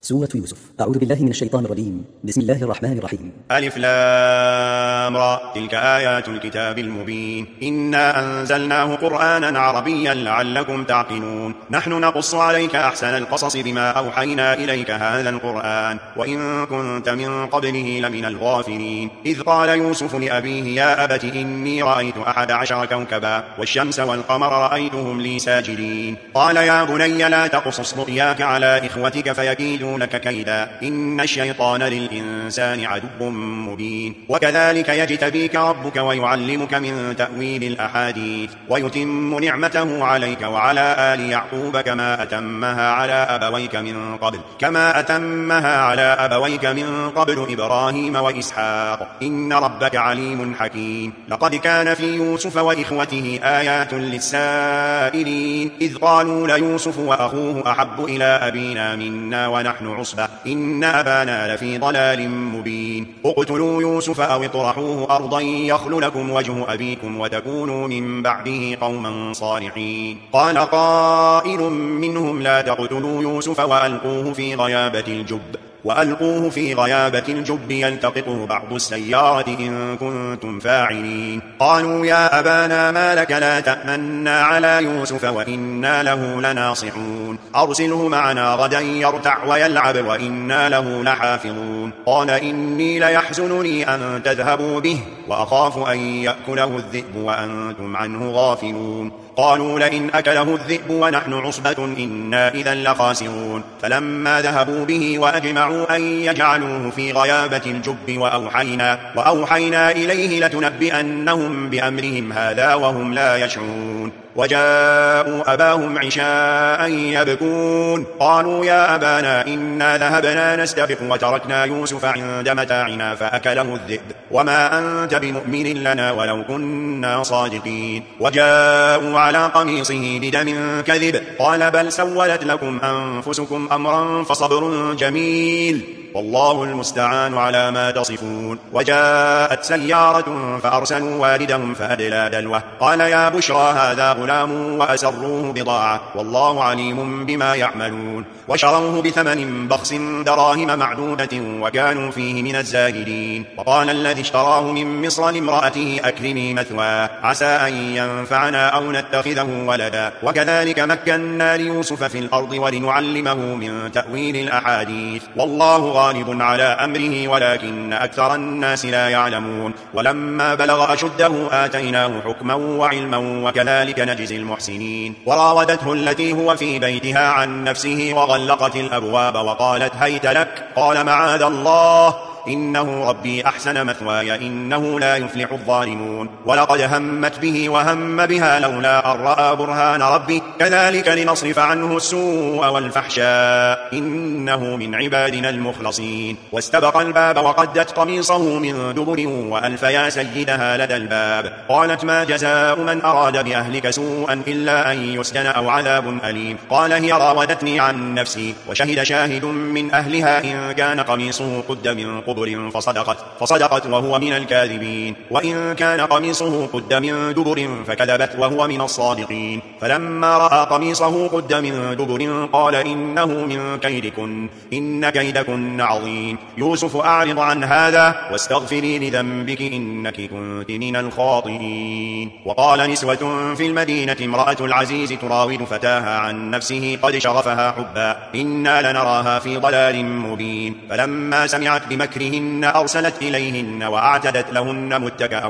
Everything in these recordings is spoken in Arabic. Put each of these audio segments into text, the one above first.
سورة يوسف. أعوذ بالله من الشيطان الرجيم. بسم الله الرحمن الرحيم. ألف لام را تلك آيات الكتاب المبين إنا أنزلناه قرآنا عربيا لعلكم تعقلون نحن نقص عليك أحسن القصص بما أوحينا إليك هذا القرآن وإن كنت من قبله لمن الغافلين إذ قال يوسف لأبيه يا أبت إني رأيت 11 كوكبا والشمس والقمر رأيتهم لي ساجدين قال يا بني لا تقصص رؤياك على إخوتك فيكيدوا لك كيدا إن الشيطان للإنسان عدو مبين وكذلك يجتبيك ربك ويعلمك من تأويل الأحاديث ويتم نعمته عليك وعلى آل يعقوب كما أتمها على أبويك من قبل إبراهيم وإسحاق إن ربك عليم حكيم لقد كان في يوسف وإخوته آيات للسائلين إذ قالوا ليوسف وأخوه أحب إلى أبينا منا ونحن عصبة إن أبانا لفي ضلال مبين اقتلوا يوسف أو اطرحوه أرضا يخل لكم وجه أبيكم وتكونوا من بعده قوما صالحين قال قائل منهم لا تقتلوا يوسف وألقوه في غيابة الجب يلتقطه بعض السيارة إن كنتم فاعلين قالوا يا أبانا ما لك لا تأمنا على يوسف وإنا له لناصحون أرسله معنا غدا يرتع ويلعب وإنا له لحافظون قال إني ليحزنني أن تذهبوا به وأخاف أن يأكله الذئب وأنتم عنه غافلون قالوا لئن أكله الذئب ونحن عصبة إنا إذا لخاسرون فلما ذهبوا به وأجمعوا أن يجعلوه في غيابة الجب وأوحينا إليه لتنبئنهم بأمرهم هذا وهم لا يشعرون وجاءوا أباهم عشاء يبكون قالوا يا أبانا إنا ذهبنا نستبق وتركنا يوسف عند متاعنا فأكله الذئب وما أنت بمؤمن لنا ولو كنا صادقين وجاءوا على قميصه بدم كذب قال بل سولت لكم أنفسكم أمرا فصبر جميل والله المستعان على ما تصفون وجاءت سيارة فأرسلوا والدهم فأدلى دلوه قال يا بشرى هذا غلام وأسروه بضاعة والله عليم بما يعملون وشروه بثمن بخس دراهم معدودة وكانوا فيه من الزاهدين وقال الذي اشتراه من مصر لامرأته أكرمي مثواه عسى أن ينفعنا أو نتخذه ولدا وكذلك مكنا ليوسف في الأرض ولنعلمه من تأويل الأحاديث والله غالب على أمره ولكن أكثر الناس لا يعلمون ولما بلغ أشده آتيناه حكما وعلما وكذلك نجزي المحسنين وراودته التي هو في بيتها عن نفسه وغلقت الأبواب وقالت هيت لك قال معاذ الله إنه ربي أحسن مثواي إنه لا يفلح الظالمون ولقد همت به وهم بها لولا أن رأى برهان ربه كذلك لنصرف عنه السوء والفحشاء إنه من عبادنا المخلصين واستبق الباب وقدت قميصه من دبر وألف يا سيدها لدى الباب قالت ما جزاء من أراد بأهلك سوءا إلا أن يسجن أو عذاب أليم قال هي راودتني عن نفسي وشهد شاهد من أهلها إن كان قميصه قد من قبل فصدقت وهو من الكاذبين وإن كان قميصه قد من دبر فكذبت وهو من الصادقين فلما رأى قميصه قد من دبر قال إنه من كيدكن إن كيدكن عظيم يوسف أعرض عن هذا واستغفري لذنبك إنك كنت من الخاطئين وقال نسوة في المدينة امرأة العزيز تراود فتاها عن نفسه قد شغفها حبا إنا لنراها في ضلال مبين فلما سمعت بمكرهن أرسلت إليهن وأعتدت لهن متكئا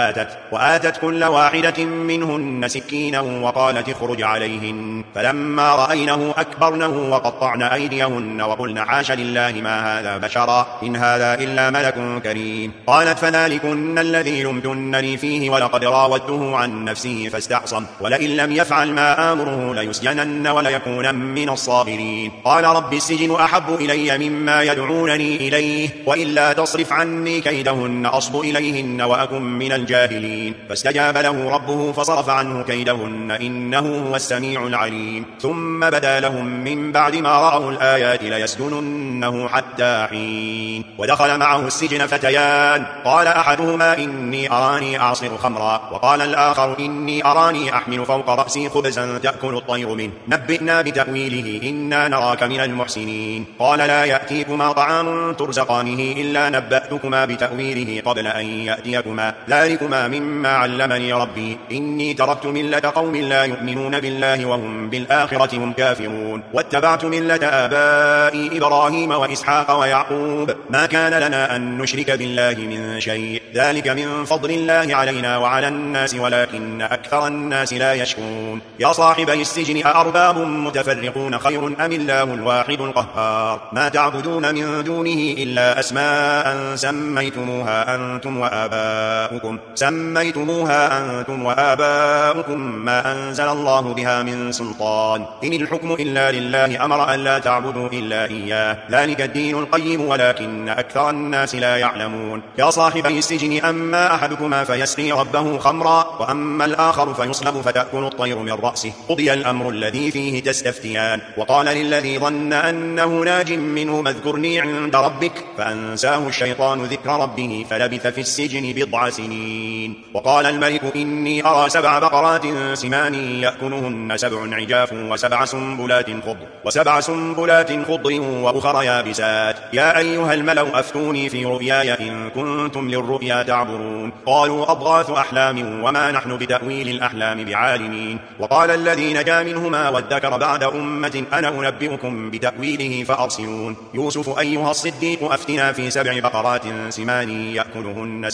وآتت كل واحدة منهن سكينا وقالت اخرج عليهن فلما رأينه أكبرنه وقطعن أيديهن وقلن حاش لله ما هذا بشرا إن هذا إلا ملك كريم قالت فذلكن الذي لمتنني فيه ولقد راودته عن نفسه فاستعصم ولئن لم يفعل ما آمره ليسجنن وليكون من الصاغرين قال رب السجن أحب إلي مما يدعونني إليه وإلا تصرف عني كيدهن أصب إليهن وأكن من الجاهلين فاستجاب له ربه فصرف عنه كيدهن إنه هو السميع العليم ثم بدا لهم من بعد ما رأوا الآيات ليسجننه حتى حين ودخل معه السجن فتيان قال أحدهما إني أراني أعصر خمرا وقال الآخر إني أراني أحمل فوق رأسي خبزا تأكل الطير منه نبئنا بتأويله إنا نراك من المحسنين قال لا يأتيكما طعام ترزقانه إلا نبأتكما بتأويله قبل أن يأتيكما ذلكما مما علمني ربي إني تركت ملة قوم لا يؤمنون بالله وهم بالآخرة هم كافرون واتبعت ملة آبائي إبراهيم وإسحاق ويعقوب ما كان لنا أن نشرك بالله من شيء ذلك من فضل الله علينا وعلى الناس ولكن أكثر الناس لا يشكرون يا صاحبي السجن أأرباب متفرقون خير أم الله الواحد القهار ما تعبدون من دونه إلا أسماء سميتموها أنتم وآباؤكم ما أنزل الله بها من سلطان إن الحكم إلا لله أمر أن لا تعبدوا إلا إياه ذلك الدين القيم ولكن أكثر الناس لا يعلمون يا صاحبي السجن أما أحدكما فيسقي ربه خمرا وأما الآخر فيصلب فتأكل الطير من رأسه قضي الأمر الذي فيه تستفتيان وقال للذي ظن أنه ناج منه اذكرني عند ربك فأنساه الشيطان ذكر ربه فلبث في السجن بضع سنين وقال الملك إني أرى 7 بقرات سمان يأكلهن 7 عجاف وسبع سنبلات خضر وأخر يابسات يا أيها الملأ أفتوني في رؤياي إن كنتم للرؤيا تعبرون قالوا أضغاث أحلام وما نحن بتأويل الأحلام بعالمين وقال الذي نجا منهما وادكر بعد أمة أنا أنبئكم بتأويله فأرسلون يوسف أيها الصديق أفتنا في 7 بقرات سمان يأكلهن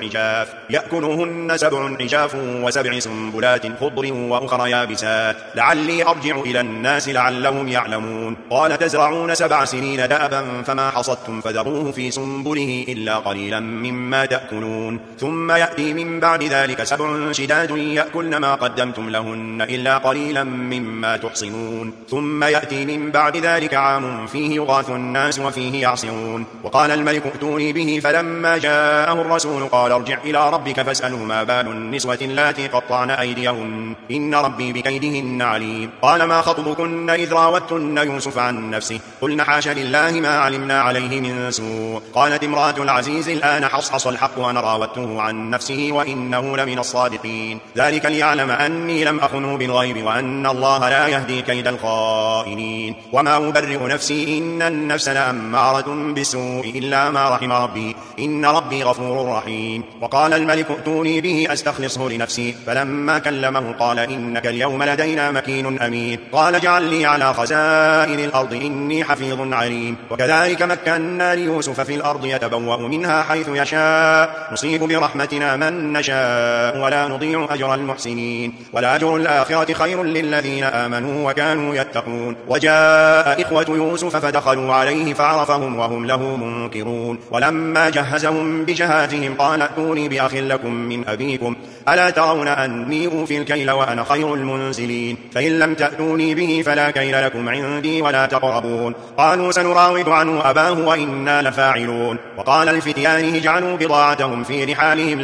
7 عجاف و7 سنبلات خضر وأخر يابسات لعلي أرجع إلى الناس لعلهم يعلمون قال تزرعون 7 سنين دأبا فما حصدتم فذروه في سنبله إلا قليلا مما تأكلون ثم يأتي من بعد ذلك 7 شداد يأكلن ما قدمتم لهن إلا قليلا مما تحصنون ثم يأتي من بعد ذلك عام فيه يغاث الناس وفيه يعصرون وقال الملك ائتوني به فلما جاءه الرسول قال ارجع إلى ربك فاسأله ما بال النسوة اللاتي قطعن أيديهن إن ربي بكيدهن عليم قال ما خطبكن إذ راوتن يوسف عن نفسه قلن حاش لله ما علمنا عليه من سوء قالت امرأة العزيز الآن حصحص الحق وأنا راودته عن نفسه وإنه لمن الصادقين ذلك ليعلم أني لم أخنه بالغيب وأن الله لا يهدي كيد الخائنين وما أبرئ نفسي إن النفس لأمارة بالسوء إلا ما رحم ربي إن ربي غفور رحيم وقال الملك ائتوني به أستخلصه لنفسي فلما كلمه قال إنك اليوم لدينا مكين أمين قال اجعل لي على خزائن الأرض إني حفيظ عليم وكذلك مكنا ليوسف في الأرض يتبوأ منها حيث يشاء نصيب برحمتنا من نشاء ولا نضيع أجر المحسنين ولأجر الآخرة خير للذين آمنوا وكانوا يتقون وجاء إخوة يوسف فدخلوا عليه فعرفهم وهم له منكرون ولما جهزهم بجهازهم قال ائتوني بأخ لكم من أبيكم ألا ترون أني أوفي الكيل وأنا خير المنزلين فإن لم تأتوني به فلا كيل لكم عندي ولا تقربون قالوا سنراود عنه أباه وإنا لفاعلون وقال الفتيان اجعلوا بضاعتهم في رحالهم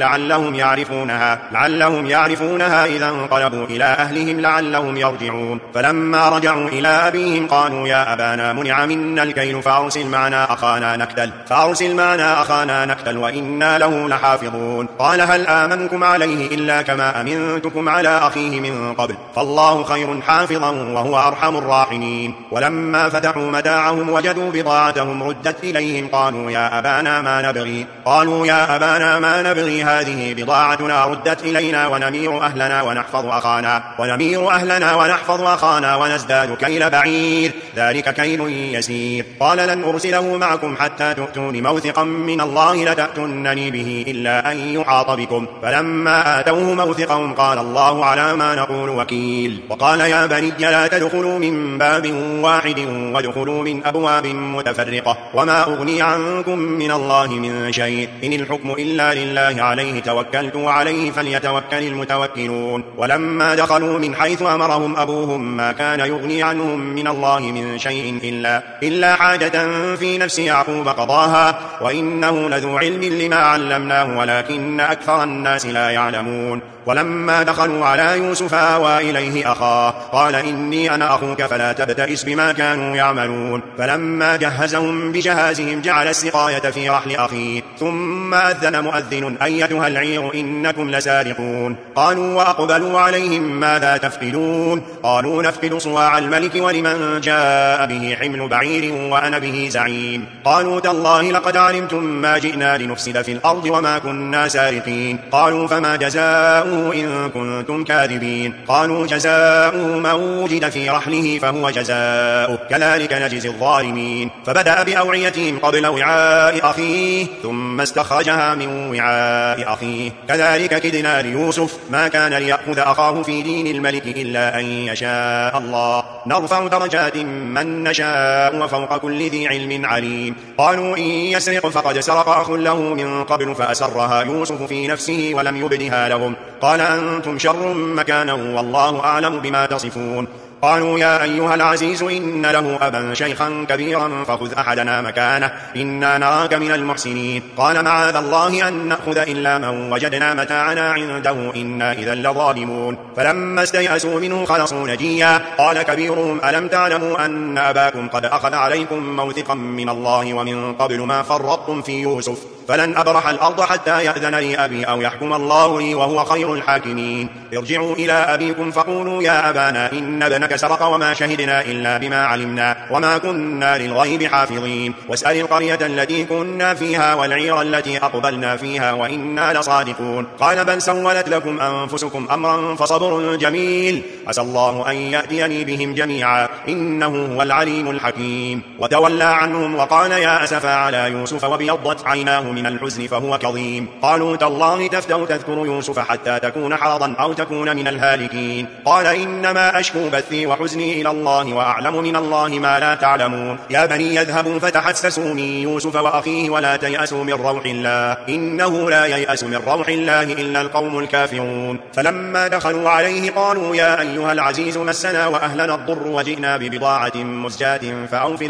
لعلهم يعرفونها إذا انقلبوا إلى أهلهم لعلهم يرجعون فلما رجعوا إلى أبيهم قالوا يا أبانا منع منا الكيل فأرسل معنا أخانا نكتل وإنا له لحافظون قال هل آمنكم عليه إلا كما أمنتكم على أخيه من قبل فالله خير حافظا وهو أرحم الراحمين ولما فتحوا متاعهم وجدوا بضاعتهم ردت إليهم قالوا يا أبانا ما نبغي هذه بضاعتنا ردت إلينا ونمير أهلنا ونحفظ أخانا ونزداد كيل بعير ذلك كيل يسير قال لن أرسله معكم حتى تؤتون موثقا من الله لتأتونني به إلا أن يحاط بكم فلما آتوه موثقهم قال الله على ما نقول وكيل وقال يا بني لا تدخلوا من باب واحد وادخلوا من أبواب متفرقة وما أغني عنكم من الله من شيء إن الحكم إلا لله عليه توكلت وعليه فليتوكل المتوكلون ولما دخلوا من حيث أمرهم أبوهم ما كان يغني عنهم من الله من شيء إلا حاجة في نفس يعقوب قضاها طه وإنه لذو علم لما علمناه ولكن أكثر الناس لا يعلمون. ولما دخلوا على يوسف آوى إليه أخاه قال إني أنا أخوك فلا تبتئس بما كانوا يعملون. فلما جهزهم بجهازهم جعل السقاية في رحل أخيه ثم أذن مؤذن أيتها العير إنكم لسارقون. قالوا وأقبلوا عليهم ماذا تفقدون؟ قالوا نفقد صواع الملك ولمن جاء به حمل بعير وأنا به زعيم. قالوا تالله لقد علمتم ما جئنا لنفسد في الأرض وما كنا سارقين. قالوا فما جزاؤه إن كنتم كاذبين؟ قالوا جزاؤه من وجد في رحله فهو جزاؤه كذلك نجزي الظالمين. فبدأ بأوعيتهم قبل وعاء أخيه ثم استخرجها من وعاء أخيه كذلك كدنا ليوسف ما كان ليأخذ أخاه في دين الملك إلا أن يشاء الله نرفع درجات من نشاء وفوق كل ذي علم عليم. قالوا إن يسرق فقد سرق أخ له من قبل فأسرها يوسف في نفسه ولم يبدها لهم قال أنتم شر مكانا والله أعلم بما تصفون. قالوا يا أيها العزيز إن له أبا شيخا كبيرا فخذ أحدنا مكانه إنا نراك من المحسنين. قال معاذ الله أن نأخذ إلا من وجدنا متاعنا عنده إنا إذا لظالمون. فلما استيأسوا منه خلصوا نجيا قال كبيرهم ألم تعلموا أن أباكم قد أخذ عليكم موثقا من الله ومن قبل ما فرطتم في يوسف فلن أبرح الأرض حتى يأذن لي أبي أو يحكم الله لي وهو خير الحاكمين. ارجعوا إلى أبيكم فقولوا يا أبانا إن ابنك سرق وما شهدنا إلا بما علمنا وما كنا للغيب حافظين. واسأل القرية التي كنا فيها والعير التي أقبلنا فيها وإنا لصادقون. قال بل سولت لكم أنفسكم أمرا فصبر جميل عسى الله أن يأتيني بهم جميعا إنه هو العليم الحكيم. وتولى عنهم وقال يا أسفا على يوسف وابيضت عيناه من الحزن فهو كظيم. قالوا تالله تفتأ تذكر يوسف حتى تكون حرضا أو تكون من الهالكين. قال إنما أشكو بثي وحزني إلى الله وأعلم من الله ما لا تعلمون. يا بني يذهبوا فتحسسوا من يوسف وأخيه ولا تيأسوا من روح الله إنه لا ييأس من روح الله إلا القوم الكافرون. فلما دخلوا عليه قالوا يا أيها العزيز مسنا وأهلنا الضر وجئنا ببضاعة مزجاة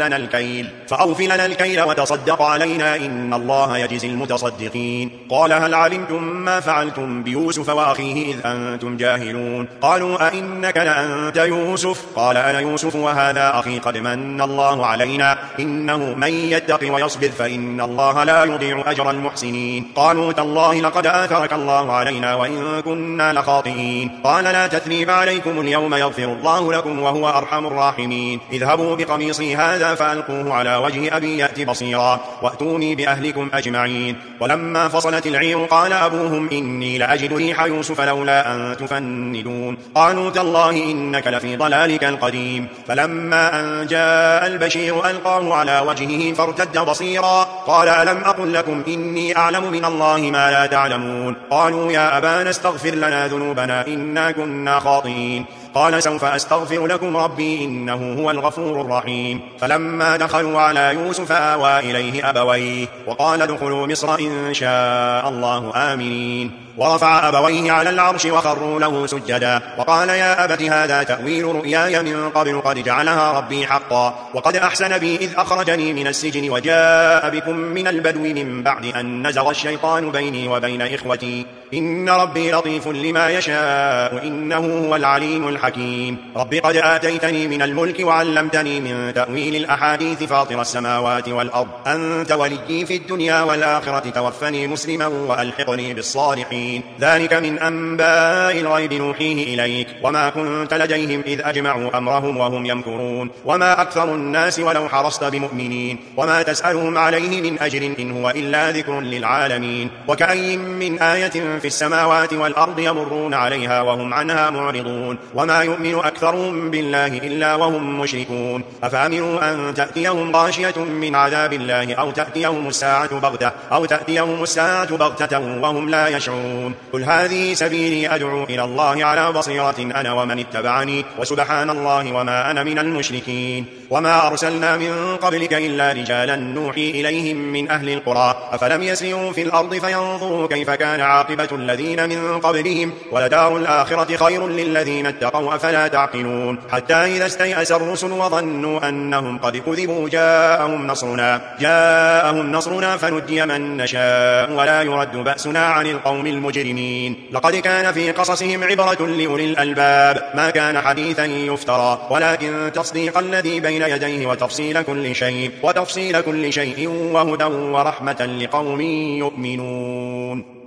فأوف لنا الكيل وتصدق علينا إن الله يجزي المتصدقين. قال هل علمتم ما فعلتم بيوسف وأخيه إذ أنتم جاهلون؟ قالوا أئنك لأنت يوسف؟ قال أنا يوسف وهذا أخي قد من الله علينا إنه من يتق ويصبر فإن الله لا يضيع أجر المحسنين. قالوا تالله لقد آثرك الله علينا وإن كنا لخاطئين. قال لا تثريب عليكم اليوم يغفر الله لكم وهو أرحم الراحمين. اذهبوا بقميصي هذا فألقوه على وجه أبي يأت بصيرا وأتوني بأهلكم أجمعين. ولما فصلت العير قال أبوهم إني لأجد ريح يوسف لولا أن تفندون. قالوا تالله إنك لفي ضلالك القديم. فلما أن جاء البشير ألقاه على وجهه فارتد بصيرا قال ألم أقل لكم إني أعلم من الله ما لا تعلمون؟ قالوا يا أبانا استغفر لنا ذنوبنا إنا كنا خاطئين. قال سوف أستغفر لكم ربي إنه هو الغفور الرحيم. فلما دخلوا على يوسف آوى إليه أبويه وقال ادخلوا مصر إن شاء الله آمنين. ورفع أبويه على العرش وخروا له سجدا وقال يا أبت هذا تأويل رؤياي من قبل قد جعلها ربي حقا وقد أحسن بي إذ أخرجني من السجن وجاء بكم من البدو من بعد أن نزغ الشيطان بيني وبين إخوتي إن ربي لطيف لما يشاء إنه هو العليم الحكيم. رب قد آتيتني من الملك وعلمتني من تأويل الأحاديث فاطر السماوات والأرض أنت وليي في الدنيا والآخرة توفني مسلما وألحقني بالصالحين. ذلك من أنباء الغيب نوحيه إليك وما كنت لديهم إذ أجمعوا أمرهم وهم يمكرون وما أكثر الناس ولو حرصت بمؤمنين وما تسألهم عليه من أجر إن هو إلا ذكر للعالمين. وكأي من آية في السماوات والأرض يمرون عليها وهم عنها معرضون وما يؤمن أكثرهم بالله إلا وهم مشركون. أفأمنوا أن تأتيهم غاشية من عذاب الله أو تأتيهم الساعة بغتة وهم لا يشعرون. يعملون قل هذه سبيلي أدعو إلى الله على بصيرة أنا ومن اتبعني وسبحان الله وما أنا من المشركين وما أرسلنا من قبلك إلا رجالا نوحي إليهم من أهل القرى أفلم يسيروا في الأرض فينظروا كيف كان عاقبة الذين من قبلهم ولدار الآخرة خير للذين اتقوا أفلا تعقلون حتى إذا استيأس الرسل وظنوا أنهم قد كذبوا جاءهم نصرنا فنجي من نشاء ولا يرد بأسنا عن القوم المجرمين لقد كان في قصصهم عبرة لأولي الألباب ما كان حديثا يفترى ولكن تصديق الذي بين يديه وتفصيل كل شيء وهدى ورحمة لقوم يؤمنون